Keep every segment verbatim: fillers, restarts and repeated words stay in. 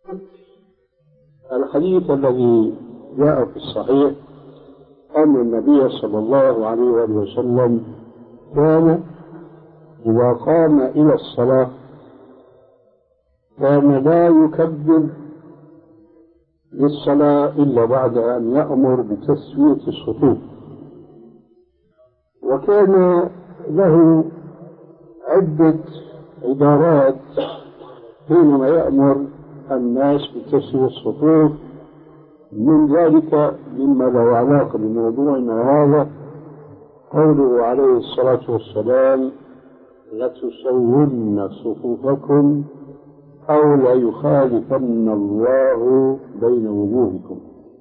الحديث الذي جاء في الصحيح أن النبي صلى الله عليه وسلم كان إذا قام إلى الصلاة كان لا يكبر للصلاة إلا بعد أن يأمر بتسوية الصفوف، وكان له عدة عبارات حينما يأمر الناس بتسوية الصفوف. من ذلك مما له علاقة بموضوعنا هذا قوله عليه الصلاة والسلام: لتسون صفوفكم أو ليخالفن الله بين وجوهكم.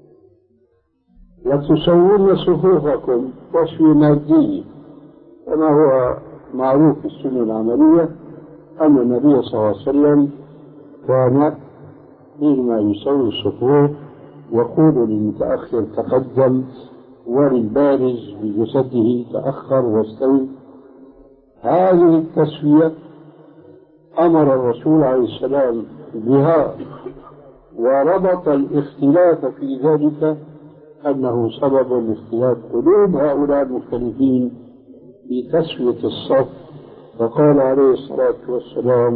لتسون صفوفكم تسوية مادية، كما هو معروف في السنة العملية أن النبي صلى الله عليه وسلم كان حينما يسوي الصفوف يقول للمتأخر تقدم وللبارز بجسده تأخر واستوي. هذه التسوية أمر الرسول عليه السلام بها، وربط الاختلاف في ذلك أنه سبب لاختلاف قلوب هؤلاء المختلفين في تسوية الصف، فقال عليه الصلاة والسلام: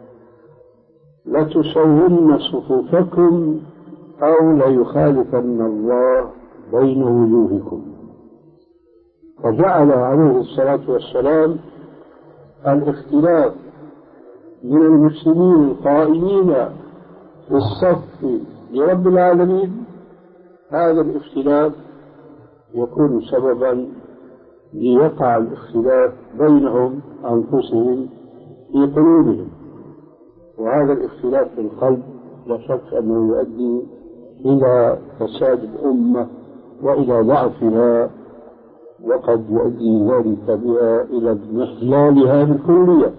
لتسون صفوفكم أو ليخالفن الله بين وجوهكم. فجعل عليه الصلاة والسلام الاختلاف من المسلمين القائمين في الصف لرب العالمين، هذا الاختلاف يكون سببا ليقع الاختلاف بينهم أنفسهم في قلوبهم، وهذا الاختلاف في القلب لا شك أنه يؤدي إلى فساد الأمة وإلى ضعفها، وقد يؤدي ذلك بها إلى انحلالها بالكلية.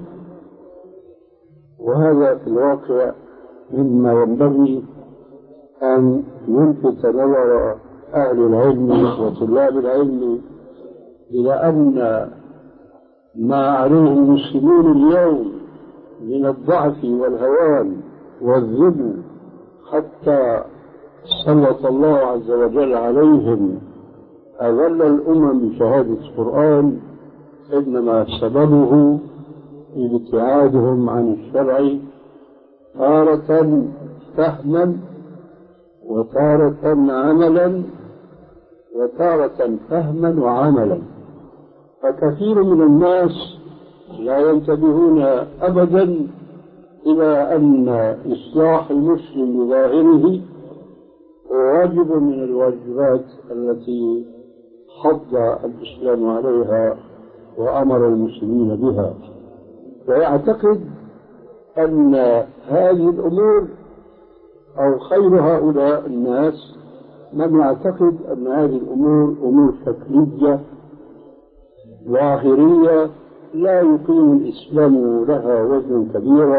وهذا في الواقع مما ينبغي أن يلفت نظر أهل العلم وطلاب العلم إلى أن ما عليه المسلمون اليوم من الضعف والهوان والذل، حتى سلط الله عز وجل عليهم أذل الأمم بشهادة القرآن، إنما سببه ابتعادهم عن الشرع تارة فهما وتارة عملا وتارة فهما وعملا. فكثير من الناس لا ينتبهون أبدا إلى أن إصلاح المسلم بظاهره واجب من الواجبات التي حض الإسلام عليها وأمر المسلمين بها، ويعتقد أن هذه الأمور أو خير هؤلاء الناس من يعتقد أن هذه الأمور أمور شكلية ظاهرية لا يقيم الإسلام لها وزنا كبيرا،